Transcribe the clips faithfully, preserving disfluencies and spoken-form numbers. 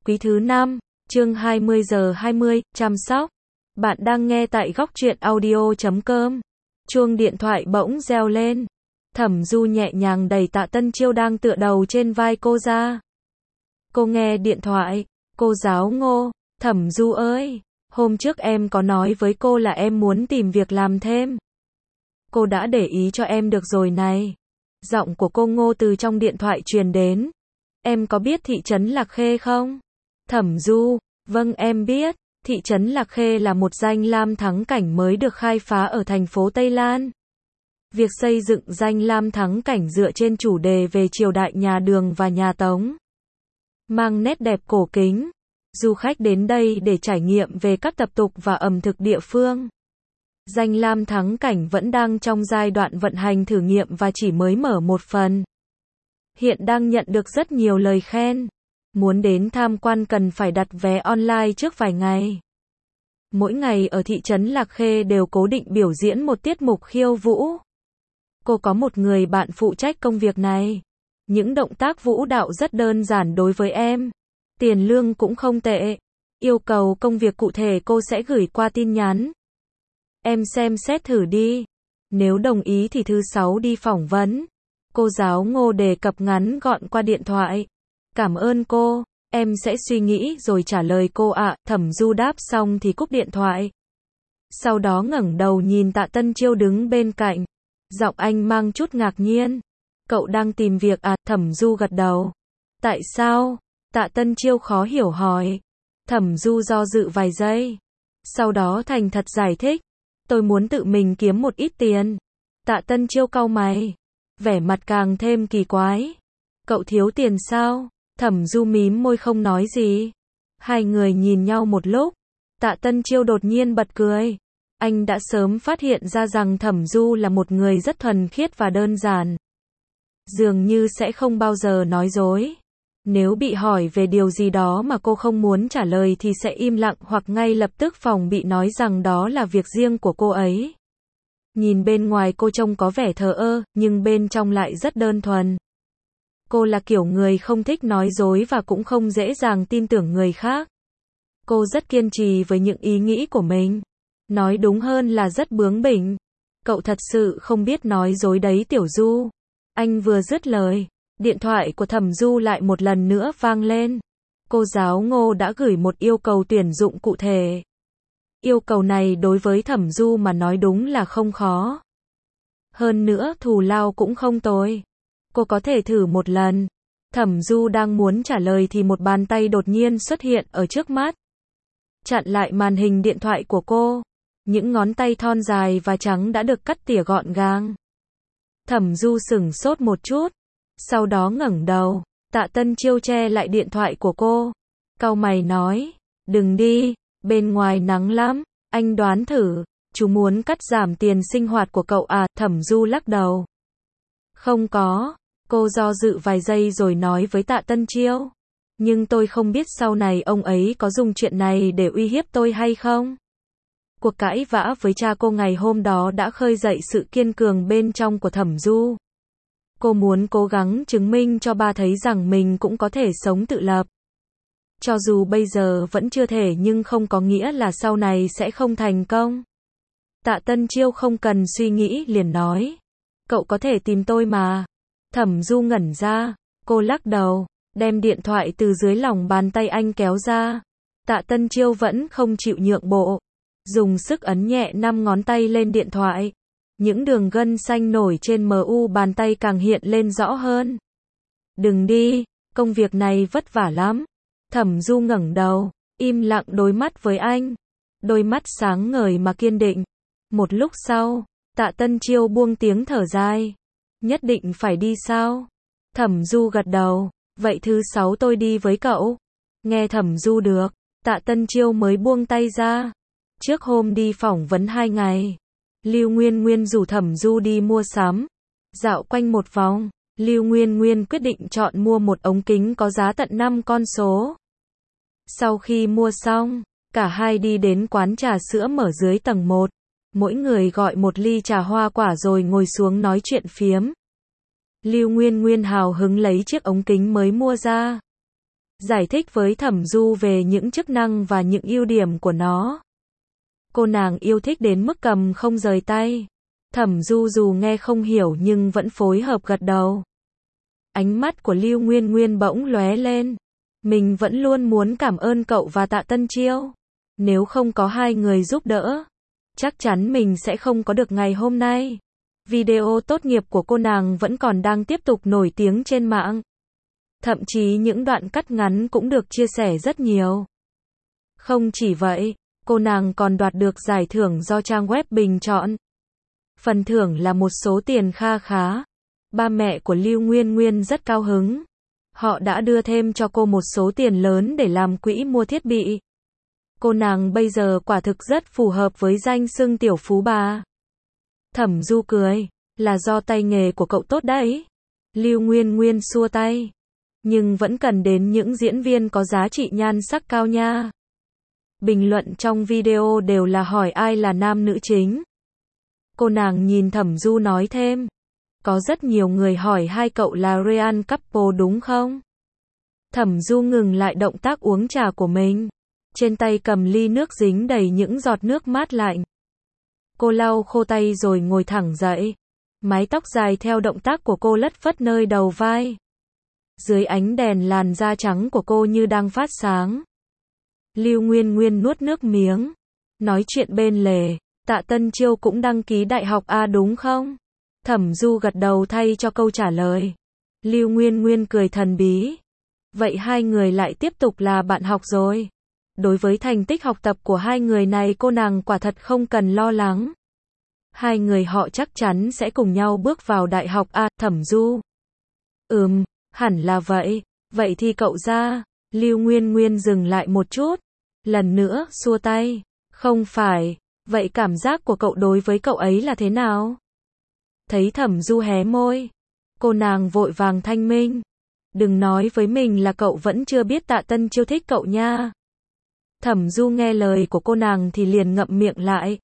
Quý thứ năm, chương hai mươi giờ hai mươi, chăm sóc. Bạn đang nghe tại góc truyện audio chấm com. Chuông điện thoại bỗng reo lên. Thẩm Du nhẹ nhàng đẩy Tạ Tân Chiêu đang tựa đầu trên vai cô ra. Cô nghe điện thoại. Cô giáo Ngô, Thẩm Du ơi, hôm trước em có nói với cô là em muốn tìm việc làm thêm. Cô đã để ý cho em được rồi này. Giọng của cô Ngô từ trong điện thoại truyền đến. Em có biết thị trấn Lạc Khê không? Thẩm Du, vâng em biết, thị trấn Lạc Khê là một danh lam thắng cảnh mới được khai phá ở thành phố Tây Lan. Việc xây dựng danh lam thắng cảnh dựa trên chủ đề về triều đại nhà Đường và nhà Tống. Mang nét đẹp cổ kính. Du khách đến đây để trải nghiệm về các tập tục và ẩm thực địa phương. Danh lam thắng cảnh vẫn đang trong giai đoạn vận hành thử nghiệm và chỉ mới mở một phần. Hiện đang nhận được rất nhiều lời khen. Muốn đến tham quan cần phải đặt vé online trước vài ngày. Mỗi ngày ở thị trấn Lạc Khê đều cố định biểu diễn một tiết mục khiêu vũ. Cô có một người bạn phụ trách công việc này. Những động tác vũ đạo rất đơn giản đối với em. Tiền lương cũng không tệ. Yêu cầu công việc cụ thể cô sẽ gửi qua tin nhắn. Em xem xét thử đi. Nếu đồng ý thì thứ sáu đi phỏng vấn. Cô giáo Ngô đề cập ngắn gọn qua điện thoại. Cảm ơn cô, em sẽ suy nghĩ rồi trả lời cô ạ. Thẩm Du đáp xong thì cúp điện thoại. Sau đó ngẩng đầu nhìn Tạ Tân Chiêu đứng bên cạnh. Giọng anh mang chút ngạc nhiên. Cậu đang tìm việc à? Thẩm Du gật đầu. Tại sao? Tạ Tân Chiêu khó hiểu hỏi. Thẩm Du do dự vài giây. Sau đó thành thật giải thích. Tôi muốn tự mình kiếm một ít tiền. Tạ Tân Chiêu cau mày. Vẻ mặt càng thêm kỳ quái. Cậu thiếu tiền sao? Thẩm Du mím môi không nói gì. Hai người nhìn nhau một lúc. Tạ Tân Chiêu đột nhiên bật cười. Anh đã sớm phát hiện ra rằng Thẩm Du là một người rất thuần khiết và đơn giản. Dường như sẽ không bao giờ nói dối. Nếu bị hỏi về điều gì đó mà cô không muốn trả lời thì sẽ im lặng hoặc ngay lập tức phòng bị nói rằng đó là việc riêng của cô ấy. Nhìn bên ngoài cô trông có vẻ thờ ơ, nhưng bên trong lại rất đơn thuần. Cô là kiểu người không thích nói dối và cũng không dễ dàng tin tưởng người khác. Cô rất kiên trì với những ý nghĩ của mình. Nói đúng hơn là rất bướng bỉnh. Cậu thật sự không biết nói dối đấy Tiểu Du. Anh vừa dứt lời. Điện thoại của Thẩm Du lại một lần nữa vang lên. Cô giáo Ngô đã gửi một yêu cầu tuyển dụng cụ thể. Yêu cầu này đối với Thẩm Du mà nói đúng là không khó. Hơn nữa thù lao cũng không tồi. Cô có thể thử một lần. Thẩm Du đang muốn trả lời thì một bàn tay đột nhiên xuất hiện ở trước mắt. Chặn lại màn hình điện thoại của cô. Những ngón tay thon dài và trắng đã được cắt tỉa gọn gàng. Thẩm Du sửng sốt một chút. Sau đó ngẩng đầu. Tạ Tân Chiêu che lại điện thoại của cô. Cau mày nói. Đừng đi, bên ngoài nắng lắm. Anh đoán thử. Chú muốn cắt giảm tiền sinh hoạt của cậu à? Thẩm Du lắc đầu. Không có. Cô do dự vài giây rồi nói với Tạ Tân Chiêu. Nhưng tôi không biết sau này ông ấy có dùng chuyện này để uy hiếp tôi hay không. Cuộc cãi vã với cha cô ngày hôm đó đã khơi dậy sự kiên cường bên trong của Thẩm Du. Cô muốn cố gắng chứng minh cho ba thấy rằng mình cũng có thể sống tự lập. Cho dù bây giờ vẫn chưa thể nhưng không có nghĩa là sau này sẽ không thành công. Tạ Tân Chiêu không cần suy nghĩ liền nói. Cậu có thể tìm tôi mà. Thẩm Du ngẩn ra. Cô lắc đầu. Đem điện thoại từ dưới lòng bàn tay anh kéo ra. Tạ Tân Chiêu vẫn không chịu nhượng bộ. Dùng sức ấn nhẹ năm ngón tay lên điện thoại. Những đường gân xanh nổi trên mu bàn tay càng hiện lên rõ hơn. Đừng đi, công việc này vất vả lắm. Thẩm Du ngẩng đầu, im lặng đối mắt với anh. Đôi mắt sáng ngời mà kiên định. Một lúc sau, Tạ Tân Chiêu buông tiếng thở dài. Nhất định phải đi sao? Thẩm Du gật đầu. Vậy thứ sáu tôi đi với cậu. Nghe Thẩm Du được, Tạ Tân Chiêu mới buông tay ra. Trước hôm đi phỏng vấn hai ngày, Lưu Nguyên Nguyên rủ Thẩm Du đi mua sắm. Dạo quanh một vòng, Lưu Nguyên Nguyên quyết định chọn mua một ống kính có giá tận năm con số. Sau khi mua xong, cả hai đi đến quán trà sữa mở dưới tầng một. Mỗi người gọi một ly trà hoa quả rồi ngồi xuống nói chuyện phiếm. Lưu Nguyên Nguyên hào hứng lấy chiếc ống kính mới mua ra. giải thích với Thẩm Du về những chức năng và những ưu điểm của nó. Cô nàng yêu thích đến mức cầm không rời tay. Thẩm Du dù nghe không hiểu nhưng vẫn phối hợp gật đầu. Ánh mắt của Lưu Nguyên Nguyên bỗng lóe lên. Mình vẫn luôn muốn cảm ơn cậu và Tạ Tân Chiêu. Nếu không có hai người giúp đỡ, chắc chắn mình sẽ không có được ngày hôm nay. Video tốt nghiệp của cô nàng vẫn còn đang tiếp tục nổi tiếng trên mạng. Thậm chí những đoạn cắt ngắn cũng được chia sẻ rất nhiều. Không chỉ vậy, cô nàng còn đoạt được giải thưởng do trang web bình chọn. Phần thưởng là một số tiền kha khá. Ba mẹ của Lưu Nguyên Nguyên rất cao hứng. Họ đã đưa thêm cho cô một số tiền lớn để làm quỹ mua thiết bị. Cô nàng bây giờ quả thực rất phù hợp với danh xưng tiểu phú bà. Thẩm Du cười, là do tay nghề của cậu tốt đấy. Lưu Nguyên Nguyên xua tay. Nhưng vẫn cần đến những diễn viên có giá trị nhan sắc cao nha. Bình luận trong video đều là hỏi ai là nam nữ chính. Cô nàng nhìn Thẩm Du nói thêm. Có rất nhiều người hỏi hai cậu là real couple đúng không? Thẩm Du ngừng lại động tác uống trà của mình. Trên tay cầm ly nước dính đầy những giọt nước mát lạnh. Cô lau khô tay rồi ngồi thẳng dậy. Mái tóc dài theo động tác của cô lất phất nơi đầu vai. Dưới ánh đèn làn da trắng của cô như đang phát sáng. Lưu Nguyên Nguyên nuốt nước miếng. Nói chuyện bên lề, Tạ Tân Chiêu cũng đăng ký đại học A đúng không? Thẩm Du gật đầu thay cho câu trả lời. Lưu Nguyên Nguyên cười thần bí. Vậy hai người lại tiếp tục là bạn học rồi. Đối với thành tích học tập của hai người này cô nàng quả thật không cần lo lắng. Hai người họ chắc chắn sẽ cùng nhau bước vào đại học A. Thẩm Du. Ừm, hẳn là vậy. Vậy thì cậu ra. Lưu Nguyên Nguyên dừng lại một chút. Lần nữa xua tay. Không phải. Vậy cảm giác của cậu đối với cậu ấy là thế nào? Thấy Thẩm Du hé môi. Cô nàng vội vàng thanh minh. Đừng nói với mình là cậu vẫn chưa biết Tạ Tân Chiêu thích cậu nha. Thẩm Du nghe lời của cô nàng thì liền ngậm miệng lại.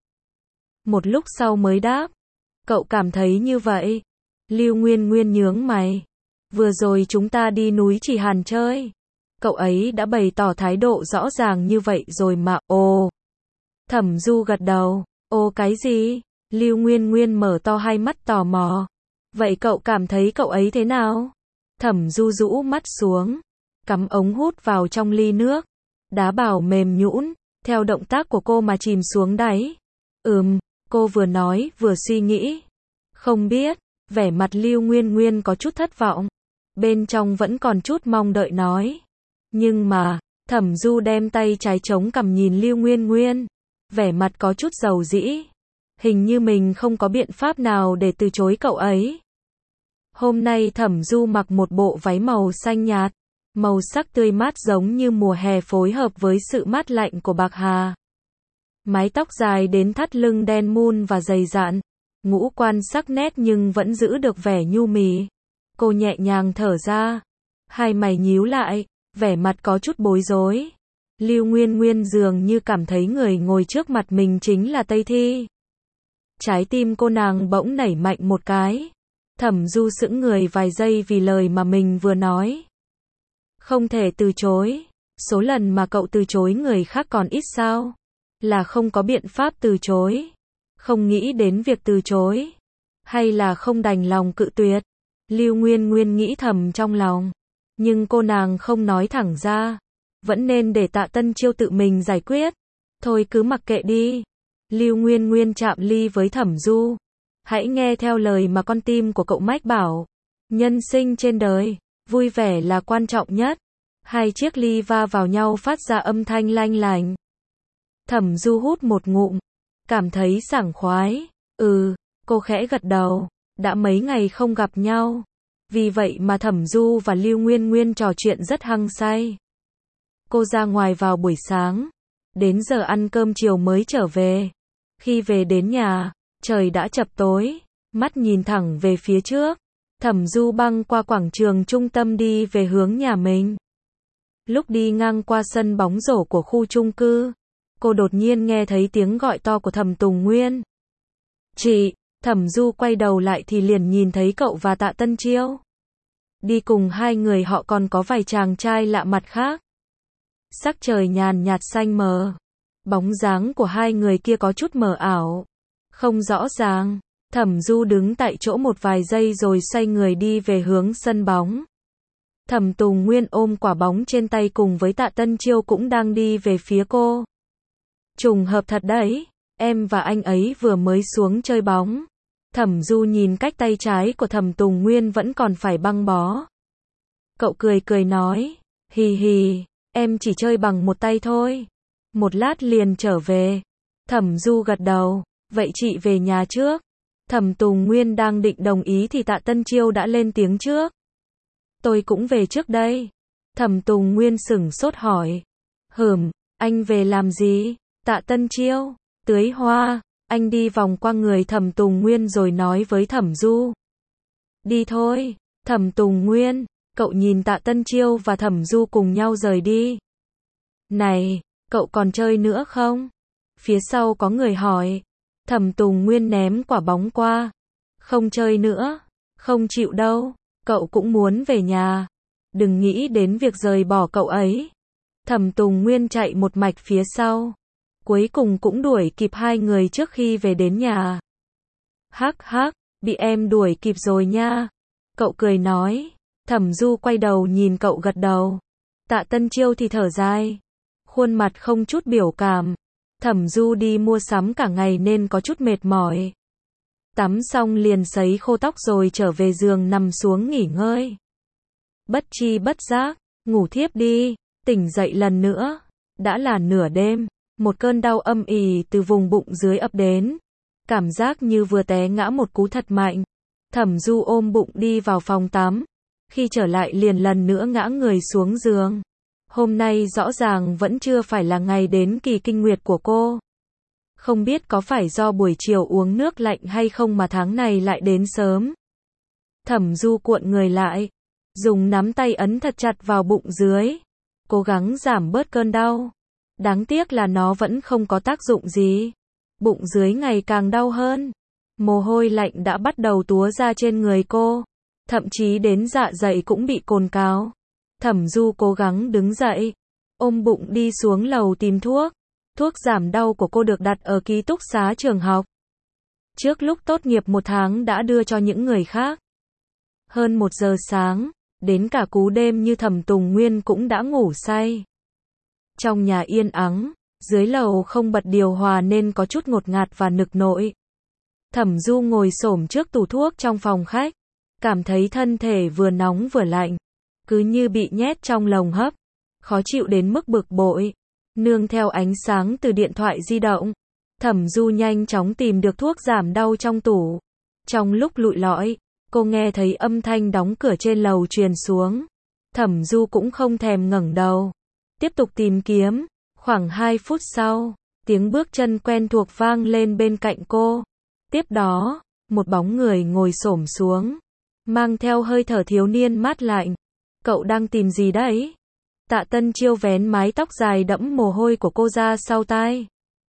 Một lúc sau mới đáp. Cậu cảm thấy như vậy. Lưu Nguyên Nguyên nhướng mày. Vừa rồi chúng ta đi núi Chỉ Hàn chơi. Cậu ấy đã bày tỏ thái độ rõ ràng như vậy rồi mà. Ồ. Thẩm Du gật đầu. Ồ cái gì? Lưu Nguyên Nguyên mở to hai mắt tò mò. Vậy cậu cảm thấy cậu ấy thế nào? Thẩm Du rũ mắt xuống. Cắm ống hút vào trong ly nước. Đá bảo mềm nhũn, theo động tác của cô mà chìm xuống đáy. Ừm, cô vừa nói vừa suy nghĩ. Không biết, vẻ mặt Lưu Nguyên Nguyên có chút thất vọng. Bên trong vẫn còn chút mong đợi nói. Nhưng mà, Thẩm Du đem tay trái chống cằm nhìn Lưu Nguyên Nguyên. Vẻ mặt có chút dầu dĩ. Hình như mình không có biện pháp nào để từ chối cậu ấy. Hôm nay Thẩm Du mặc một bộ váy màu xanh nhạt. Màu sắc tươi mát giống như mùa hè phối hợp với sự mát lạnh của bạc hà. Mái tóc dài đến thắt lưng đen mun và dày dặn. Ngũ quan sắc nét nhưng vẫn giữ được vẻ nhu mì. Cô nhẹ nhàng thở ra. Hai mày nhíu lại, vẻ mặt có chút bối rối. Lưu Nguyên Nguyên dường như cảm thấy người ngồi trước mặt mình chính là Tây Thi. Trái tim cô nàng bỗng nảy mạnh một cái. Thẩm Du sững người vài giây vì lời mà mình vừa nói. Không thể từ chối. Số lần mà cậu từ chối người khác còn ít sao? Là không có biện pháp từ chối? Không nghĩ đến việc từ chối? Hay là không đành lòng cự tuyệt? Lưu Nguyên Nguyên nghĩ thầm trong lòng. Nhưng cô nàng không nói thẳng ra. Vẫn nên để Tạ Tân Chiêu tự mình giải quyết. Thôi cứ mặc kệ đi. Lưu Nguyên Nguyên chạm ly với Thẩm Du. Hãy nghe theo lời mà con tim của cậu mách bảo. Nhân sinh trên đời, vui vẻ là quan trọng nhất. Hai chiếc ly va vào nhau phát ra âm thanh lanh lành. Thẩm Du hút một ngụm. Cảm thấy sảng khoái. Ừ, cô khẽ gật đầu. Đã mấy ngày không gặp nhau. Vì vậy mà Thẩm Du và Lưu Nguyên Nguyên trò chuyện rất hăng say. Cô ra ngoài vào buổi sáng. Đến giờ ăn cơm chiều mới trở về. Khi về đến nhà, trời đã chập tối. Mắt nhìn thẳng về phía trước. Thẩm Du băng qua quảng trường trung tâm đi về hướng nhà mình. Lúc đi ngang qua sân bóng rổ của khu chung cư, cô đột nhiên nghe thấy tiếng gọi to của Thẩm Tùng Nguyên. Chị, Thẩm Du quay đầu lại thì liền nhìn thấy cậu và Tạ Tân Chiêu. Đi cùng hai người họ còn có vài chàng trai lạ mặt khác. Sắc trời nhàn nhạt xanh mờ. Bóng dáng của hai người kia có chút mờ ảo. Không rõ ràng. Thẩm Du đứng tại chỗ một vài giây rồi xoay người đi về hướng sân bóng. Thẩm Tùng Nguyên ôm quả bóng trên tay cùng với Tạ Tân Chiêu cũng đang đi về phía cô. Trùng hợp thật đấy, em và anh ấy vừa mới xuống chơi bóng. Thẩm Du nhìn cách tay trái của Thẩm Tùng Nguyên vẫn còn phải băng bó. Cậu cười cười nói, hì hì, em chỉ chơi bằng một tay thôi. Một lát liền trở về. Thẩm Du gật đầu, vậy chị về nhà trước. Thẩm Tùng Nguyên đang định đồng ý thì Tạ Tân Chiêu đã lên tiếng trước. Tôi cũng về trước đây. Thẩm Tùng Nguyên sửng sốt hỏi. Hửm, anh về làm gì? Tạ Tân Chiêu, tưới hoa. Anh đi vòng qua người Thẩm Tùng Nguyên rồi nói với Thẩm Du. Đi thôi. Thẩm Tùng Nguyên, cậu nhìn Tạ Tân Chiêu và Thẩm Du cùng nhau rời đi. Này, cậu còn chơi nữa không? Phía sau có người hỏi. Thẩm Tùng Nguyên ném quả bóng qua. Không chơi nữa. Không chịu đâu. Cậu cũng muốn về nhà. Đừng nghĩ đến việc rời bỏ cậu ấy. Thẩm Tùng Nguyên chạy một mạch phía sau. Cuối cùng cũng đuổi kịp hai người trước khi về đến nhà. Hắc hắc, bị em đuổi kịp rồi nha. Cậu cười nói. Thẩm Du quay đầu nhìn cậu gật đầu. Tạ Tân Chiêu thì thở dài. Khuôn mặt không chút biểu cảm. Thẩm Du đi mua sắm cả ngày nên có chút mệt mỏi. Tắm xong liền sấy khô tóc rồi trở về giường nằm xuống nghỉ ngơi. Bất chi bất giác, ngủ thiếp đi, tỉnh dậy lần nữa. Đã là nửa đêm, một cơn đau âm ỉ từ vùng bụng dưới ập đến. Cảm giác như vừa té ngã một cú thật mạnh. Thẩm Du ôm bụng đi vào phòng tắm. Khi trở lại liền lần nữa ngã người xuống giường. Hôm nay rõ ràng vẫn chưa phải là ngày đến kỳ kinh nguyệt của cô. Không biết có phải do buổi chiều uống nước lạnh hay không mà tháng này lại đến sớm. Thẩm Du cuộn người lại, dùng nắm tay ấn thật chặt vào bụng dưới, cố gắng giảm bớt cơn đau. Đáng tiếc là nó vẫn không có tác dụng gì. Bụng dưới ngày càng đau hơn. Mồ hôi lạnh đã bắt đầu túa ra trên người cô. Thậm chí đến dạ dày cũng bị cồn cào. Thẩm Du cố gắng đứng dậy, ôm bụng đi xuống lầu tìm thuốc. Thuốc giảm đau của cô được đặt ở ký túc xá trường học. Trước lúc tốt nghiệp một tháng đã đưa cho những người khác. Hơn một giờ sáng, đến cả cú đêm như Thẩm Tùng Nguyên cũng đã ngủ say. Trong nhà yên ắng, dưới lầu không bật điều hòa nên có chút ngột ngạt và nực nội. Thẩm Du ngồi xổm trước tủ thuốc trong phòng khách, cảm thấy thân thể vừa nóng vừa lạnh, cứ như bị nhét trong lồng hấp, khó chịu đến mức bực bội. Nương theo ánh sáng từ điện thoại di động, Thẩm Du nhanh chóng tìm được thuốc giảm đau trong tủ. Trong lúc lụi lọi, cô nghe thấy âm thanh đóng cửa trên lầu truyền xuống. Thẩm Du cũng không thèm ngẩng đầu, tiếp tục tìm kiếm. Khoảng hai phút sau, tiếng bước chân quen thuộc vang lên bên cạnh cô. Tiếp đó, một bóng người ngồi xổm xuống, mang theo hơi thở thiếu niên mát lạnh. Cậu đang tìm gì đấy? Tạ Tân Chiêu vén mái tóc dài đẫm mồ hôi của cô ra sau tai.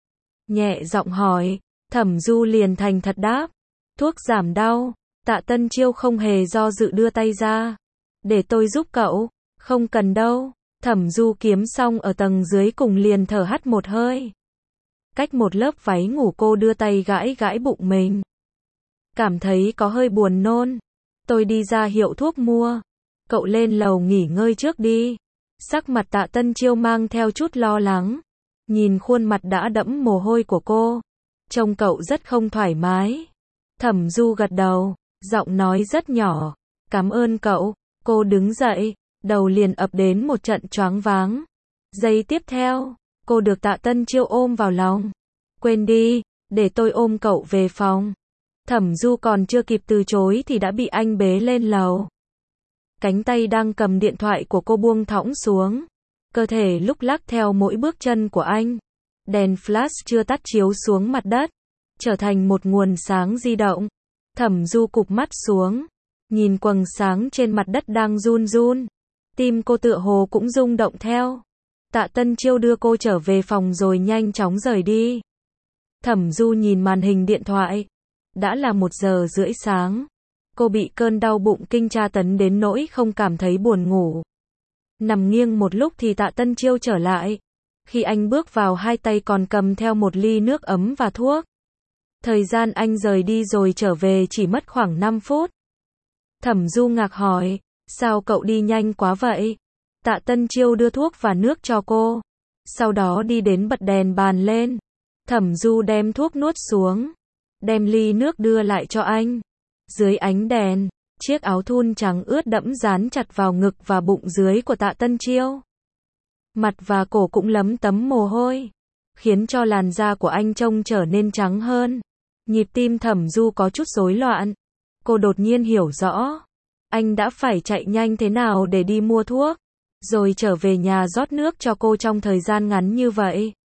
Nhẹ giọng hỏi. Thẩm Du liền thành thật đáp. Thuốc giảm đau. Tạ Tân Chiêu không hề do dự đưa tay ra. Để tôi giúp cậu. Không cần đâu. Thẩm Du kiếm xong ở tầng dưới cùng liền thở hắt một hơi. Cách một lớp váy ngủ cô đưa tay gãi gãi bụng mình. Cảm thấy có hơi buồn nôn. Tôi đi ra hiệu thuốc mua. Cậu lên lầu nghỉ ngơi trước đi. Sắc mặt Tạ Tân Chiêu mang theo chút lo lắng. Nhìn khuôn mặt đã đẫm mồ hôi của cô. Trông cậu rất không thoải mái. Thẩm Du gật đầu, giọng nói rất nhỏ. Cảm ơn cậu. Cô đứng dậy, đầu liền ập đến một trận choáng váng. Giây tiếp theo, cô được Tạ Tân Chiêu ôm vào lòng. Quên đi, để tôi ôm cậu về phòng. Thẩm Du còn chưa kịp từ chối thì đã bị anh bế lên lầu. Cánh tay đang cầm điện thoại của cô buông thõng xuống. Cơ thể lúc lắc theo mỗi bước chân của anh. Đèn flash chưa tắt chiếu xuống mặt đất, trở thành một nguồn sáng di động. Thẩm Du cụp mắt xuống, nhìn quầng sáng trên mặt đất đang run run. Tim cô tựa hồ cũng rung động theo. Tạ Tân Chiêu đưa cô trở về phòng rồi nhanh chóng rời đi. Thẩm Du nhìn màn hình điện thoại. Đã là một giờ rưỡi sáng. Cô bị cơn đau bụng kinh tra tấn đến nỗi không cảm thấy buồn ngủ. Nằm nghiêng một lúc thì Tạ Tân Chiêu trở lại. Khi anh bước vào hai tay còn cầm theo một ly nước ấm và thuốc. Thời gian anh rời đi rồi trở về chỉ mất khoảng năm phút. Thẩm Du ngạc hỏi, sao cậu đi nhanh quá vậy? Tạ Tân Chiêu đưa thuốc và nước cho cô. Sau đó đi đến bật đèn bàn lên. Thẩm Du đem thuốc nuốt xuống. Đem ly nước đưa lại cho anh. Dưới ánh đèn, chiếc áo thun trắng ướt đẫm dán chặt vào ngực và bụng dưới của Tạ Tân Chiêu. Mặt và cổ cũng lấm tấm mồ hôi, khiến cho làn da của anh trông trở nên trắng hơn. Nhịp tim Thẩm Du có chút rối loạn. Cô đột nhiên hiểu rõ, anh đã phải chạy nhanh thế nào để đi mua thuốc, rồi trở về nhà rót nước cho cô trong thời gian ngắn như vậy.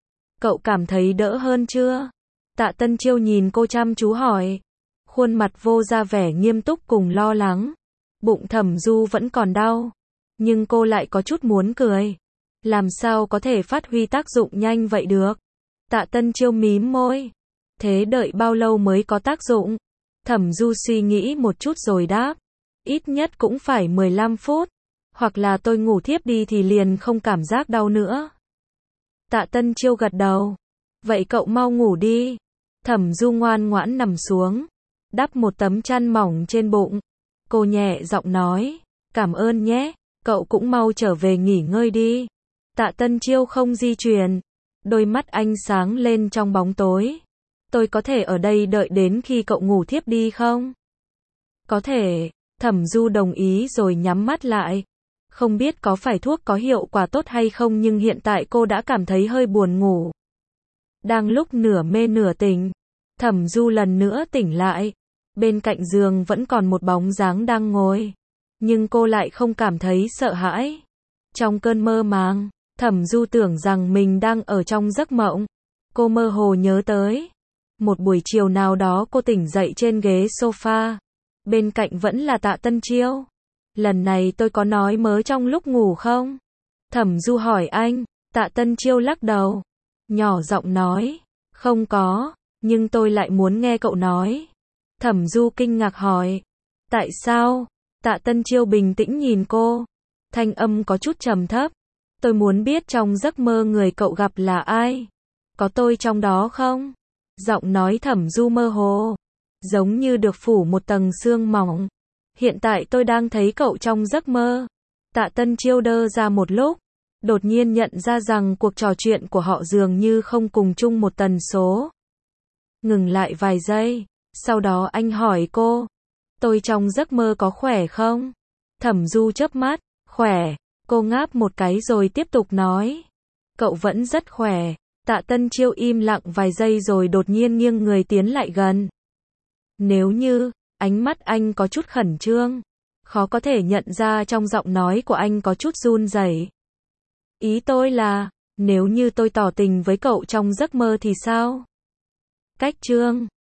Cậu cảm thấy đỡ hơn chưa? Tạ Tân Chiêu nhìn cô chăm chú hỏi. Khuôn mặt vô ra vẻ nghiêm túc cùng lo lắng. Bụng Thẩm Du vẫn còn đau, nhưng cô lại có chút muốn cười. Làm sao có thể phát huy tác dụng nhanh vậy được? Tạ Tân Chiêu mím môi. Thế đợi bao lâu mới có tác dụng? Thẩm Du suy nghĩ một chút rồi đáp. Ít nhất cũng phải mười lăm phút. Hoặc là tôi ngủ thiếp đi thì liền không cảm giác đau nữa. Tạ Tân Chiêu gật đầu. Vậy cậu mau ngủ đi. Thẩm Du ngoan ngoãn nằm xuống, đắp một tấm chăn mỏng trên bụng. Cô nhẹ giọng nói, cảm ơn nhé, cậu cũng mau trở về nghỉ ngơi đi. Tạ Tân Chiêu không di chuyển. Đôi mắt anh sáng lên trong bóng tối. Tôi có thể ở đây đợi đến khi cậu ngủ thiếp đi không? Có thể. Thẩm Du đồng ý rồi nhắm mắt lại. Không biết có phải thuốc có hiệu quả tốt hay không nhưng hiện tại cô đã cảm thấy hơi buồn ngủ. Đang lúc nửa mê nửa tỉnh, Thẩm Du lần nữa tỉnh lại. Bên cạnh giường vẫn còn một bóng dáng đang ngồi. Nhưng cô lại không cảm thấy sợ hãi. Trong cơn mơ màng, Thẩm Du tưởng rằng mình đang ở trong giấc mộng. Cô mơ hồ nhớ tới một buổi chiều nào đó cô tỉnh dậy trên ghế sofa. Bên cạnh vẫn là Tạ Tân Chiêu. Lần này tôi có nói mớ trong lúc ngủ không? Thẩm Du hỏi anh. Tạ Tân Chiêu lắc đầu, nhỏ giọng nói, không có, nhưng tôi lại muốn nghe cậu nói. Thẩm Du kinh ngạc hỏi, tại sao? Tạ Tân Chiêu bình tĩnh nhìn cô, thanh âm có chút trầm thấp. Tôi muốn biết trong giấc mơ người cậu gặp là ai? Có tôi trong đó không? Giọng nói Thẩm Du mơ hồ, giống như được phủ một tầng sương mỏng. Hiện tại tôi đang thấy cậu trong giấc mơ. Tạ Tân Chiêu đơ ra một lúc, đột nhiên nhận ra rằng cuộc trò chuyện của họ dường như không cùng chung một tần số. Ngừng lại vài giây, sau đó anh hỏi cô, tôi trong giấc mơ có khỏe không? Thẩm Du chớp mắt, khỏe. Cô ngáp một cái rồi tiếp tục nói, cậu vẫn rất khỏe. Tạ Tân Chiêu im lặng vài giây rồi đột nhiên nghiêng người tiến lại gần. Nếu như, ánh mắt anh có chút khẩn trương, khó có thể nhận ra trong giọng nói của anh có chút run rẩy. Ý tôi là, nếu như tôi tỏ tình với cậu trong giấc mơ thì sao? Cách chương